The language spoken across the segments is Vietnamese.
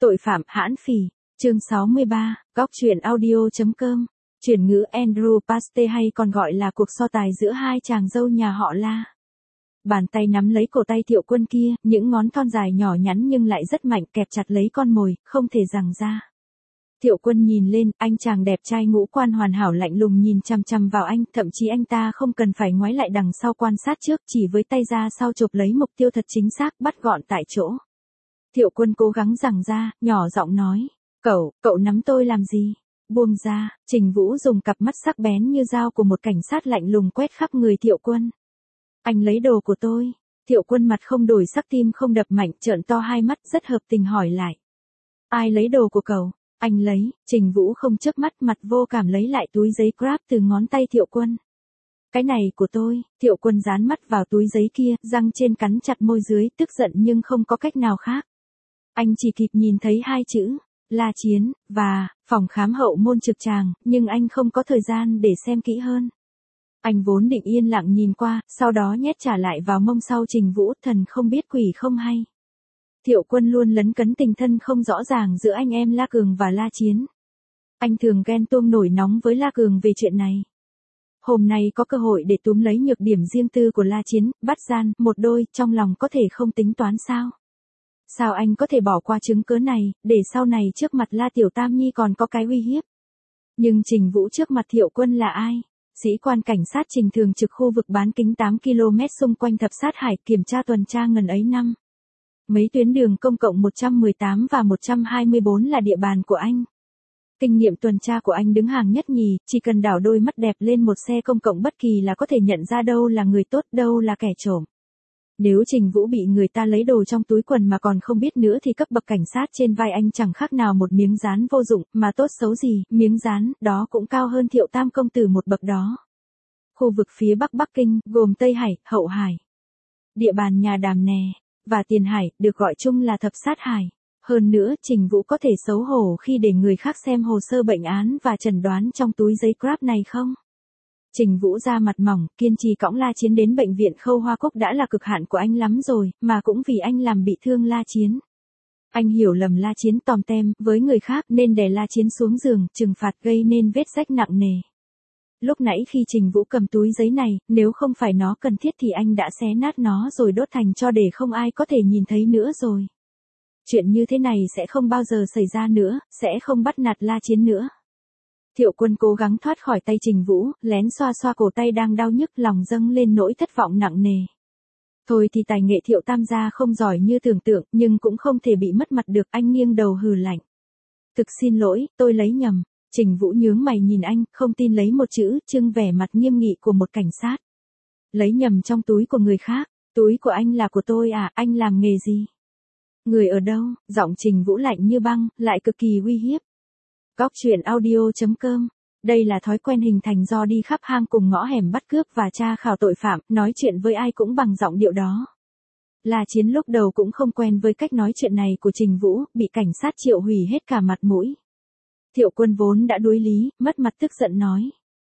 Tội phạm hãn phỉ, chương 63, góc truyện audio.com, chuyển ngữ Andrew Paste hay còn gọi là cuộc so tài giữa hai chàng dâu nhà họ La. Bàn tay nắm lấy cổ tay Thiệu Quân kia, những ngón thon dài nhỏ nhắn nhưng lại rất mạnh kẹp chặt lấy con mồi, không thể giằng ra. Thiệu Quân nhìn lên, anh chàng đẹp trai ngũ quan hoàn hảo lạnh lùng nhìn chằm chằm vào anh, thậm chí anh ta không cần phải ngoái lại đằng sau quan sát trước, chỉ với tay ra sau chộp lấy mục tiêu thật chính xác, bắt gọn tại chỗ. Thiệu Quân cố gắng giằng ra, nhỏ giọng nói, cậu nắm tôi làm gì? Buông ra. Trình Vũ dùng cặp mắt sắc bén như dao của một cảnh sát lạnh lùng quét khắp người Thiệu Quân. Anh lấy đồ của tôi. Thiệu Quân mặt không đổi sắc, tim không đập mạnh, trợn to hai mắt rất hợp tình hỏi lại. Ai lấy đồ của cậu? Anh lấy. Trình Vũ không chớp mắt, mặt vô cảm lấy lại túi giấy Grab từ ngón tay Thiệu Quân. Cái này của tôi. Thiệu Quân dán mắt vào túi giấy kia, răng trên cắn chặt môi dưới, tức giận nhưng không có cách nào khác. Anh chỉ kịp nhìn thấy hai chữ, La Chiến, và phòng khám hậu môn trực tràng, nhưng anh không có thời gian để xem kỹ hơn. Anh vốn định yên lặng nhìn qua, sau đó nhét trả lại vào mông sau Trình Vũ, thần không biết quỷ không hay. Thiệu Quân luôn lấn cấn tình thân không rõ ràng giữa anh em La Cường và La Chiến. Anh thường ghen tuông nổi nóng với La Cường về chuyện này. Hôm nay có cơ hội để túm lấy nhược điểm riêng tư của La Chiến, bắt gian, một đôi, trong lòng có thể không tính toán sao? Sao anh có thể bỏ qua chứng cớ này, để sau này trước mặt La Tiểu Tam Nhi còn có cái uy hiếp? Nhưng Trình Vũ trước mặt Thiệu Quân là ai? Sĩ quan cảnh sát Trình thường trực khu vực bán kính 8 km xung quanh thập sát hải, kiểm tra tuần tra ngần ấy năm. Mấy tuyến đường công cộng 118 và 124 là địa bàn của anh. Kinh nghiệm tuần tra của anh đứng hàng nhất nhì, chỉ cần đảo đôi mắt đẹp lên một xe công cộng bất kỳ là có thể nhận ra đâu là người tốt, đâu là kẻ trộm. Nếu Trình Vũ bị người ta lấy đồ trong túi quần mà còn không biết nữa thì cấp bậc cảnh sát trên vai anh chẳng khác nào một miếng dán vô dụng, mà tốt xấu gì, miếng dán, đó cũng cao hơn Thiệu Tam công tử một bậc đó. Khu vực phía Bắc Bắc Kinh, gồm Tây Hải, Hậu Hải, địa bàn nhà Đàm Nè, và Tiền Hải, được gọi chung là thập sát hải. Hơn nữa, Trình Vũ có thể xấu hổ khi để người khác xem hồ sơ bệnh án và chẩn đoán trong túi giấy Grab này không? Trình Vũ ra mặt mỏng, kiên trì cõng La Chiến đến bệnh viện Khâu Hoa Cúc đã là cực hạn của anh lắm rồi, mà cũng vì anh làm bị thương La Chiến. Anh hiểu lầm La Chiến tòm tem với người khác nên đè La Chiến xuống giường, trừng phạt gây nên vết rách nặng nề. Lúc nãy khi Trình Vũ cầm túi giấy này, nếu không phải nó cần thiết thì anh đã xé nát nó rồi đốt thành tro để không ai có thể nhìn thấy nữa rồi. Chuyện như thế này sẽ không bao giờ xảy ra nữa, sẽ không bắt nạt La Chiến nữa. Thiệu Quân cố gắng thoát khỏi tay Trình Vũ, lén xoa xoa cổ tay đang đau nhức, lòng dâng lên nỗi thất vọng nặng nề. Thôi thì tài nghệ Thiệu Tam gia không giỏi như tưởng tượng, nhưng cũng không thể bị mất mặt được, anh nghiêng đầu hừ lạnh. Thực xin lỗi, tôi lấy nhầm. Trình Vũ nhướng mày nhìn anh, không tin lấy một chữ, trưng vẻ mặt nghiêm nghị của một cảnh sát. Lấy nhầm trong túi của người khác, túi của anh là của tôi à, anh làm nghề gì? Người ở đâu? Giọng Trình Vũ lạnh như băng, lại cực kỳ uy hiếp. Góc truyện audio.com. Đây là thói quen hình thành do đi khắp hang cùng ngõ hẻm bắt cướp và tra khảo tội phạm, nói chuyện với ai cũng bằng giọng điệu đó. La Chiến lúc đầu cũng không quen với cách nói chuyện này của Trình Vũ, bị cảnh sát triệu hủy hết cả mặt mũi. Thiệu Quân vốn đã đuối lý, mất mặt tức giận nói.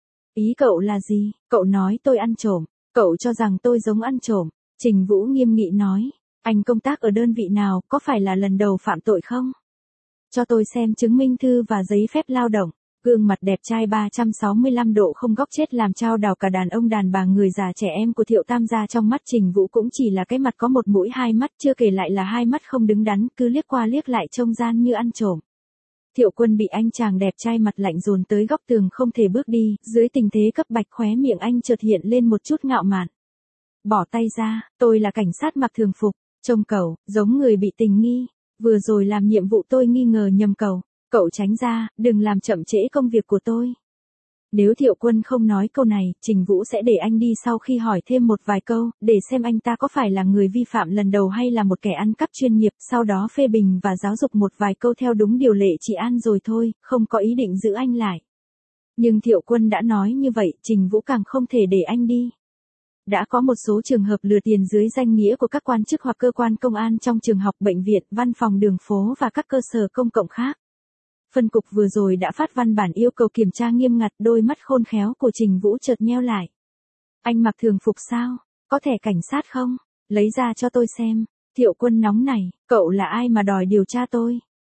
Ý cậu là gì? Cậu nói tôi ăn trộm, cậu cho rằng tôi giống ăn trộm. Trình Vũ nghiêm nghị nói. Anh công tác ở đơn vị nào, có phải là lần đầu phạm tội không? Cho tôi xem chứng minh thư và giấy phép lao động. Gương mặt đẹp trai 365 độ không góc chết làm chao đảo cả đàn ông đàn bà người già trẻ em của Thiệu Tam gia trong mắt Trình Vũ cũng chỉ là cái mặt có một mũi hai mắt, chưa kể lại là hai mắt không đứng đắn, cứ liếc qua liếc lại trông gian như ăn trộm. Thiệu Quân bị anh chàng đẹp trai mặt lạnh dồn tới góc tường không thể bước đi, dưới tình thế cấp bách khóe miệng anh chợt hiện lên một chút ngạo mạn. Bỏ tay ra, tôi là cảnh sát mặc thường phục, trông cậu giống người bị tình nghi. Vừa rồi làm nhiệm vụ tôi nghi ngờ nhầm cậu tránh ra, đừng làm chậm trễ công việc của tôi. Nếu Thiệu Quân không nói câu này, Trình Vũ sẽ để anh đi sau khi hỏi thêm một vài câu, để xem anh ta có phải là người vi phạm lần đầu hay là một kẻ ăn cắp chuyên nghiệp, sau đó phê bình và giáo dục một vài câu theo đúng điều lệ trị an rồi thôi, không có ý định giữ anh lại. Nhưng Thiệu Quân đã nói như vậy, Trình Vũ càng không thể để anh đi. Đã có một số trường hợp lừa tiền dưới danh nghĩa của các quan chức hoặc cơ quan công an trong trường học, bệnh viện, văn phòng đường phố và các cơ sở công cộng khác. Phân cục vừa rồi đã phát văn bản yêu cầu kiểm tra nghiêm ngặt, đôi mắt khôn khéo của Trình Vũ chợt nheo lại. Anh mặc thường phục sao? Có thẻ cảnh sát không? Lấy ra cho tôi xem. Thiệu Quân nóng nảy, cậu là ai mà đòi điều tra tôi?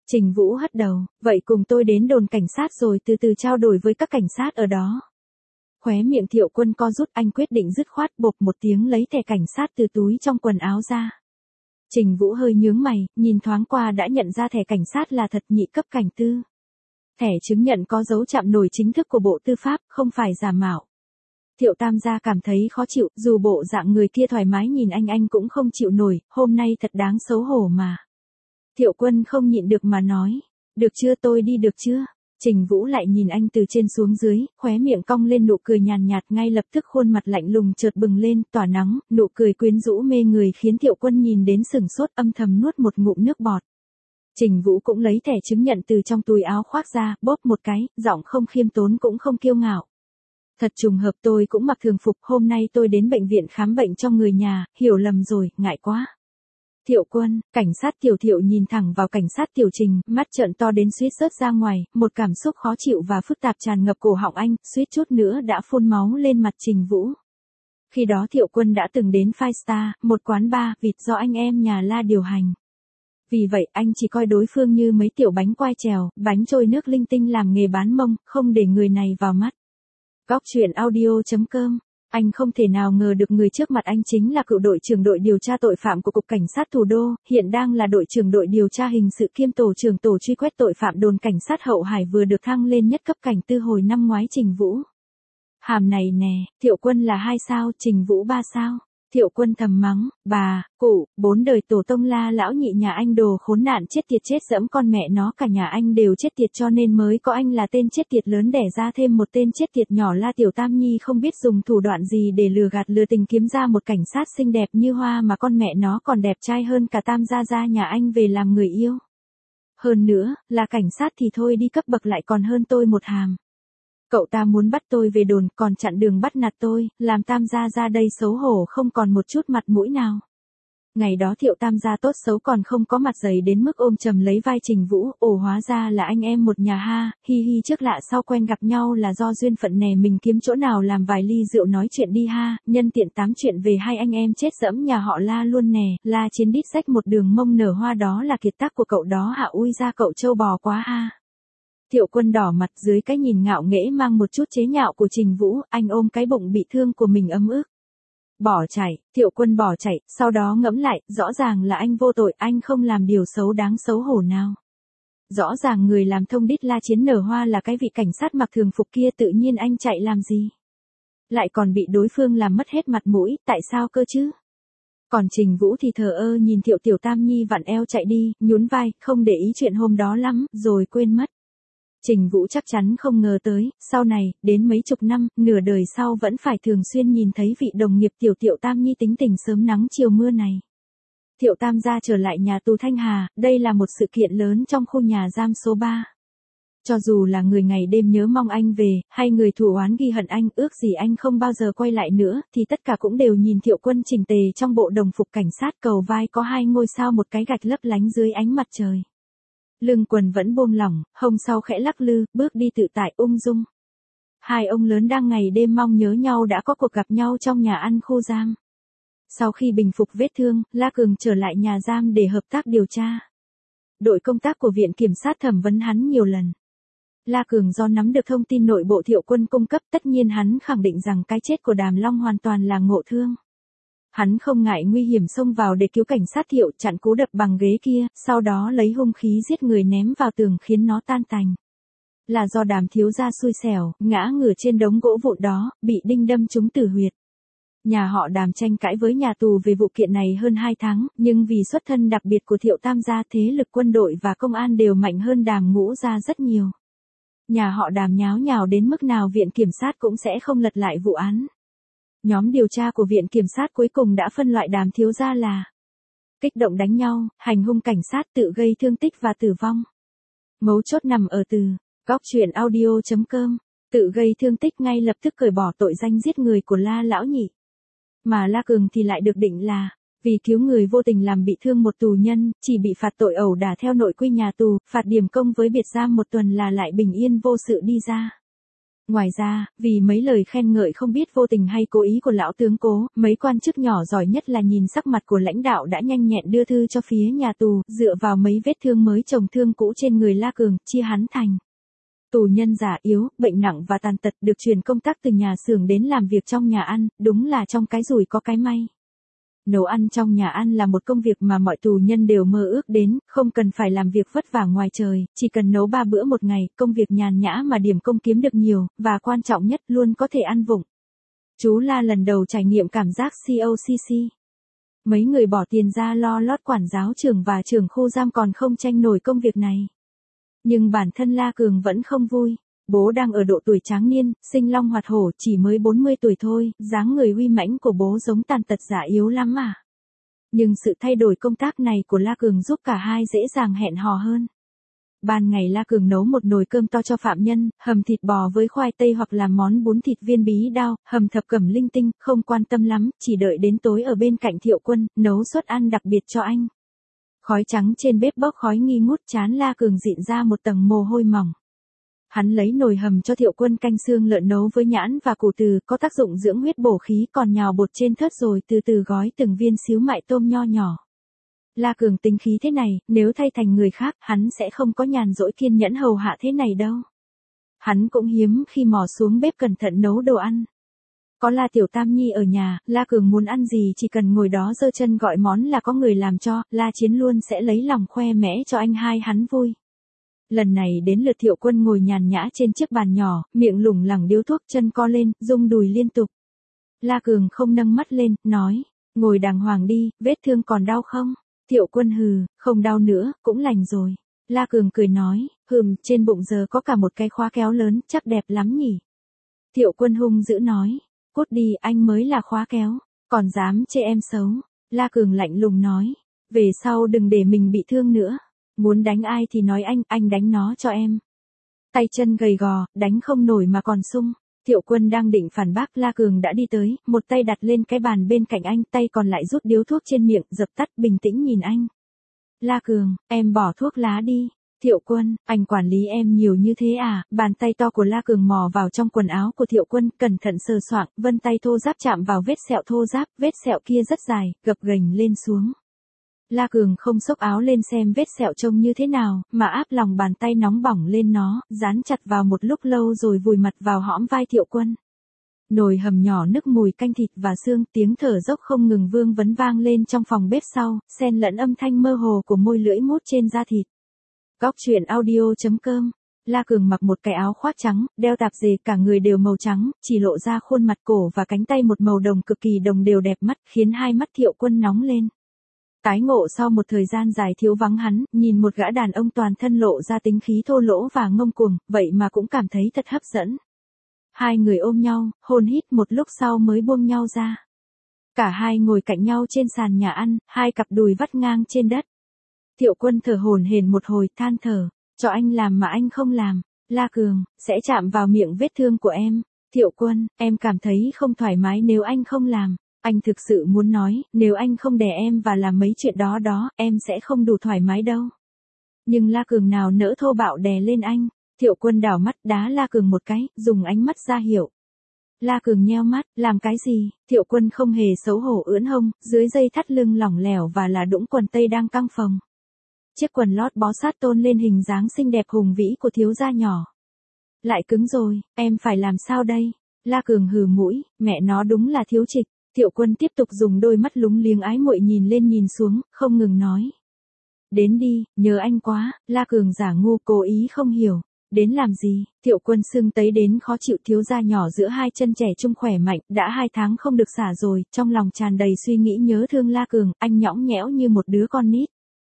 Trình Vũ hất đầu, vậy cùng tôi đến đồn cảnh sát rồi từ từ trao đổi với các cảnh sát ở đó. Khóe miệng Thiệu Quân co rút, anh quyết định dứt khoát bộp một tiếng lấy thẻ cảnh sát từ túi trong quần áo ra. Trình Vũ hơi nhướng mày, nhìn thoáng qua đã nhận ra thẻ cảnh sát là thật, nhị cấp cảnh tư. Thẻ chứng nhận có dấu chạm nổi chính thức của Bộ Tư pháp, không phải giả mạo. Thiệu Tam gia cảm thấy khó chịu, dù bộ dạng người kia thoải mái nhìn anh cũng không chịu nổi, hôm nay thật đáng xấu hổ mà. Thiệu Quân không nhịn được mà nói, được chưa, tôi đi được chưa? Trình Vũ lại nhìn anh từ trên xuống dưới, khóe miệng cong lên nụ cười nhàn nhạt, ngay lập tức khuôn mặt lạnh lùng chợt bừng lên, tỏa nắng, nụ cười quyến rũ mê người khiến Thiệu Quân nhìn đến sửng sốt, âm thầm nuốt một ngụm nước bọt. Trình Vũ cũng lấy thẻ chứng nhận từ trong túi áo khoác ra, bóp một cái, giọng không khiêm tốn cũng không kiêu ngạo. Thật trùng hợp, tôi cũng mặc thường phục, hôm nay tôi đến bệnh viện khám bệnh cho người nhà, hiểu lầm rồi, ngại quá. Thiệu Quân, cảnh sát Tiểu Thiệu nhìn thẳng vào cảnh sát Tiểu Trình, mắt trợn to đến suýt rớt ra ngoài, một cảm xúc khó chịu và phức tạp tràn ngập cổ họng anh, suýt chút nữa đã phun máu lên mặt Trình Vũ. Khi đó Thiệu Quân đã từng đến Five Star, một quán bar vịt do anh em nhà La điều hành. Vì vậy anh chỉ coi đối phương như mấy tiểu bánh quai trèo, bánh trôi nước linh tinh làm nghề bán mông, không để người này vào mắt. Góc truyện audio.com. Anh không thể nào ngờ được người trước mặt anh chính là cựu đội trưởng đội điều tra tội phạm của Cục Cảnh sát Thủ đô, hiện đang là đội trưởng đội điều tra hình sự kiêm tổ trưởng tổ truy quét tội phạm đồn cảnh sát Hậu Hải vừa được thăng lên nhất cấp cảnh tư hồi năm ngoái. Trình Vũ. Hàm này nè, Thiệu Quân là 2 sao, Trình Vũ 3 sao. Thiệu Quân thầm mắng, bà, cụ, 4 đời tổ tông La lão nhị nhà anh đồ khốn nạn chết tiệt, chết dẫm con mẹ nó, cả nhà anh đều chết tiệt, cho nên mới có anh là tên chết tiệt lớn đẻ ra thêm một tên chết tiệt nhỏ La Tiểu Tam Nhi, không biết dùng thủ đoạn gì để lừa gạt lừa tình kiếm ra một cảnh sát xinh đẹp như hoa mà con mẹ nó còn đẹp trai hơn cả Tam gia nhà anh về làm người yêu. Hơn nữa, là cảnh sát thì thôi đi, cấp bậc lại còn hơn tôi một hàm. Cậu ta muốn bắt tôi về đồn, còn chặn đường bắt nạt tôi, làm Tam gia ra đây xấu hổ không còn một chút mặt mũi nào. Ngày đó Thiệu Tam gia tốt xấu còn không có mặt dày đến mức ôm chầm lấy vai Trình Vũ, ồ hóa ra là anh em một nhà ha, hi hi, trước lạ sau quen, gặp nhau là do duyên phận nè, mình kiếm chỗ nào làm vài ly rượu nói chuyện đi ha, nhân tiện tám chuyện về hai anh em chết dẫm nhà họ La luôn nè, La Chiến đít rách một đường mông nở hoa đó là kiệt tác của cậu đó hả, ui ra cậu trâu bò quá ha. Thiệu Quân đỏ mặt dưới cái nhìn ngạo nghễ mang một chút chế nhạo của Trình Vũ, anh ôm cái bụng bị thương của mình ấm ức. Bỏ chạy, Thiệu Quân bỏ chạy, sau đó ngẫm lại, rõ ràng là anh vô tội, anh không làm điều xấu đáng xấu hổ nào. Rõ ràng người làm thông đít La Chiến nở hoa là cái vị cảnh sát mặc thường phục kia, tự nhiên anh chạy làm gì? Lại còn bị đối phương làm mất hết mặt mũi, tại sao cơ chứ? Còn Trình Vũ thì thờ ơ nhìn Thiệu Tiểu Tam Nhi vặn eo chạy đi, nhún vai, không để ý chuyện hôm đó lắm, rồi quên mất. Trình Vũ chắc chắn không ngờ tới, sau này, đến mấy chục năm, nửa đời sau vẫn phải thường xuyên nhìn thấy vị đồng nghiệp Tiểu Tam Nhi tính tình sớm nắng chiều mưa này. Thiệu Tam gia trở lại nhà tù Thanh Hà, đây là một sự kiện lớn trong khu nhà giam số 3. Cho dù là người ngày đêm nhớ mong anh về, hay người thù oán ghi hận anh, ước gì anh không bao giờ quay lại nữa, thì tất cả cũng đều nhìn Thiệu Quân chỉnh tề trong bộ đồng phục cảnh sát, cầu vai có 2 ngôi sao một cái gạch lấp lánh dưới ánh mặt trời. Lưng quần vẫn buông lỏng, hông sau khẽ lắc lư, bước đi tự tại ung dung. Hai ông lớn đang ngày đêm mong nhớ nhau đã có cuộc gặp nhau trong nhà ăn khu giam. Sau khi bình phục vết thương, La Cường trở lại nhà giam để hợp tác điều tra. Đội công tác của Viện Kiểm sát thẩm vấn hắn nhiều lần. La Cường do nắm được thông tin nội bộ Thiệu Quân cung cấp, tất nhiên hắn khẳng định rằng cái chết của Đàm Long hoàn toàn là ngộ thương. Hắn không ngại nguy hiểm xông vào để cứu cảnh sát Thiệu, chặn cú đập bằng ghế kia, sau đó lấy hung khí giết người ném vào tường khiến nó tan tành. Là do Đàm thiếu gia xui xẻo, ngã ngửa trên đống gỗ vụn đó, bị đinh đâm trúng tử huyệt. Nhà họ Đàm tranh cãi với nhà tù về vụ kiện này hơn 2 tháng, nhưng vì xuất thân đặc biệt của Thiệu Tam gia, thế lực quân đội và công an đều mạnh hơn Đàm Ngũ gia rất nhiều. Nhà họ Đàm nháo nhào đến mức nào Viện Kiểm sát cũng sẽ không lật lại vụ án. Nhóm điều tra của Viện Kiểm sát cuối cùng đã phân loại Đàm thiếu gia là kích động đánh nhau, hành hung cảnh sát, tự gây thương tích và tử vong. Mấu chốt nằm ở từ góc truyện audio.com, tự gây thương tích ngay lập tức cởi bỏ tội danh giết người của La lão nhị. Mà La Cường thì lại được định là vì cứu người vô tình làm bị thương một tù nhân, chỉ bị phạt tội ẩu đả theo nội quy nhà tù, phạt điểm công với biệt giam 1 tuần là lại bình yên vô sự đi ra. Ngoài ra, vì mấy lời khen ngợi không biết vô tình hay cố ý của lão tướng Cố, mấy quan chức nhỏ giỏi nhất là nhìn sắc mặt của lãnh đạo đã nhanh nhẹn đưa thư cho phía nhà tù, dựa vào mấy vết thương mới chồng thương cũ trên người La Cường, chia hắn thành tù nhân già yếu, bệnh nặng và tàn tật, được chuyển công tác từ nhà xưởng đến làm việc trong nhà ăn, đúng là trong cái rủi có cái may. Nấu ăn trong nhà ăn là một công việc mà mọi tù nhân đều mơ ước đến, không cần phải làm việc vất vả ngoài trời, chỉ cần nấu 3 bữa một ngày, công việc nhàn nhã mà điểm công kiếm được nhiều, và quan trọng nhất luôn có thể ăn vụng. Chú La lần đầu trải nghiệm cảm giác COCC. Mấy người bỏ tiền ra lo lót quản giáo trưởng và trưởng khu giam còn không tranh nổi công việc này. Nhưng bản thân La Cường vẫn không vui. Bố đang ở độ tuổi tráng niên, sinh long hoạt hổ, chỉ mới 40 tuổi thôi, dáng người uy mãnh của bố giống tàn tật già yếu lắm mà. Nhưng sự thay đổi công tác này của La Cường giúp cả hai dễ dàng hẹn hò hơn. Ban ngày La Cường nấu một nồi cơm to cho phạm nhân, hầm thịt bò với khoai tây hoặc làm món bún thịt viên bí đao, hầm thập cẩm linh tinh, không quan tâm lắm, chỉ đợi đến tối ở bên cạnh Thiệu Quân, nấu suất ăn đặc biệt cho anh. Khói trắng trên bếp bốc khói nghi ngút, trán La Cường dịn ra một tầng mồ hôi mỏng. Hắn lấy nồi hầm cho Thiệu Quân canh xương lợn nấu với nhãn và củ từ, có tác dụng dưỡng huyết bổ khí, còn nhào bột trên thớt rồi từ từ gói từng viên xíu mại tôm nho nhỏ. La Cường tính khí thế này, nếu thay thành người khác, hắn sẽ không có nhàn rỗi kiên nhẫn hầu hạ thế này đâu. Hắn cũng hiếm khi mò xuống bếp cẩn thận nấu đồ ăn. Có La Tiểu Tam Nhi ở nhà, La Cường muốn ăn gì chỉ cần ngồi đó giơ chân gọi món là có người làm cho, La Chiến luôn sẽ lấy lòng khoe mẽ cho anh hai hắn vui. Lần này đến lượt Thiệu Quân ngồi nhàn nhã trên chiếc bàn nhỏ, miệng lủng lẳng điếu thuốc, chân co lên, rung đùi liên tục. La Cường không nâng mắt lên, nói, ngồi đàng hoàng đi, vết thương còn đau không? Thiệu Quân hừ, không đau nữa, cũng lành rồi. La Cường cười nói, trên bụng giờ có cả một cái khóa kéo lớn, chắc đẹp lắm nhỉ. Thiệu Quân hung dữ nói, cút đi, anh mới là khóa kéo, còn dám chê em xấu. La Cường lạnh lùng nói, về sau đừng để mình bị thương nữa. Muốn đánh ai thì nói anh đánh nó cho em. Tay chân gầy gò, đánh không nổi mà còn sung. Thiệu Quân đang định phản bác, La Cường đã đi tới, một tay đặt lên cái bàn bên cạnh anh, tay còn lại rút điếu thuốc trên miệng, dập tắt, bình tĩnh nhìn anh. La Cường, em bỏ thuốc lá đi. Thiệu Quân, anh quản lý em nhiều như thế à? Bàn tay to của La Cường mò vào trong quần áo của Thiệu Quân, cẩn thận sờ soạng, vân tay thô ráp chạm vào vết sẹo thô ráp, vết sẹo kia rất dài, gập ghềnh lên xuống. La Cường không xốc áo lên xem vết sẹo trông như thế nào, mà áp lòng bàn tay nóng bỏng lên nó, dán chặt vào một lúc lâu rồi vùi mặt vào hõm vai Thiệu Quân. Nồi hầm nhỏ nức mùi canh thịt và xương, tiếng thở dốc không ngừng vương vấn vang lên trong phòng bếp sau, xen lẫn âm thanh mơ hồ của môi lưỡi mút trên da thịt. Góc truyện audio.com. La Cường mặc một cái áo khoác trắng, đeo tạp dề, cả người đều màu trắng, chỉ lộ ra khuôn mặt, cổ và cánh tay một màu đồng cực kỳ đồng đều đẹp mắt, khiến hai mắt Thiệu Quân nóng lên. Tái ngộ sau một thời gian dài thiếu vắng hắn, nhìn một gã đàn ông toàn thân lộ ra tính khí thô lỗ và ngông cuồng, vậy mà cũng cảm thấy thật hấp dẫn. Hai người ôm nhau, hôn hít một lúc sau mới buông nhau ra. Cả hai ngồi cạnh nhau trên sàn nhà ăn, hai cặp đùi vắt ngang trên đất. Thiệu Quân thở hổn hển một hồi, than thở, cho anh làm mà anh không làm. La Cường, sẽ chạm vào miệng vết thương của em. Thiệu Quân, em cảm thấy không thoải mái nếu anh không làm. Anh thực sự muốn nói, nếu anh không đè em và làm mấy chuyện đó, em sẽ không đủ thoải mái đâu. Nhưng La Cường nào nỡ thô bạo đè lên anh. Thiệu Quân đảo mắt, đá La Cường một cái, dùng ánh mắt ra hiệu. La Cường nheo mắt, làm cái gì? Thiệu Quân không hề xấu hổ ưỡn hông, dưới dây thắt lưng lỏng lẻo và là đũng quần tây đang căng phồng. Chiếc quần lót bó sát tôn lên hình dáng xinh đẹp hùng vĩ của thiếu gia nhỏ. Lại cứng rồi, em phải làm sao đây? La Cường hừ mũi, mẹ nó đúng là thiếu trịch. Thiệu Quân tiếp tục dùng đôi mắt lúng liếng ái muội nhìn lên nhìn xuống, không ngừng nói. Đến đi, nhớ anh quá. La Cường giả ngu, cố ý không hiểu. Đến làm gì? Thiệu Quân sưng tấy đến khó chịu, thiếu gia nhỏ giữa hai chân trẻ trung khỏe mạnh, đã 2 tháng không được xả rồi, trong lòng tràn đầy suy nghĩ nhớ thương La Cường, anh nhõng nhẽo như một đứa con nít.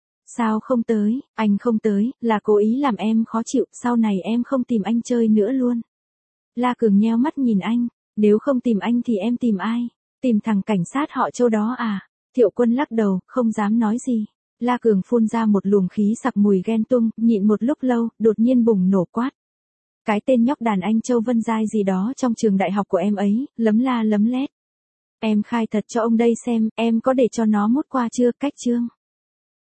Sao không tới? Anh không tới, là cố ý làm em khó chịu, sau này em không tìm anh chơi nữa luôn. La Cường nheo mắt nhìn anh, nếu không tìm anh thì em tìm ai? Tìm thằng cảnh sát họ Châu đó à? Thiệu Quân lắc đầu, không dám nói gì. La Cường phun ra một luồng khí sặc mùi ghen tuông, nhịn một lúc lâu, đột nhiên bùng nổ quát. Cái tên nhóc đàn anh Châu Vân Giai gì đó trong trường đại học của em ấy, lấm la lấm lét. Em khai thật cho ông đây xem, em có để cho nó mút qua chưa, cách chương.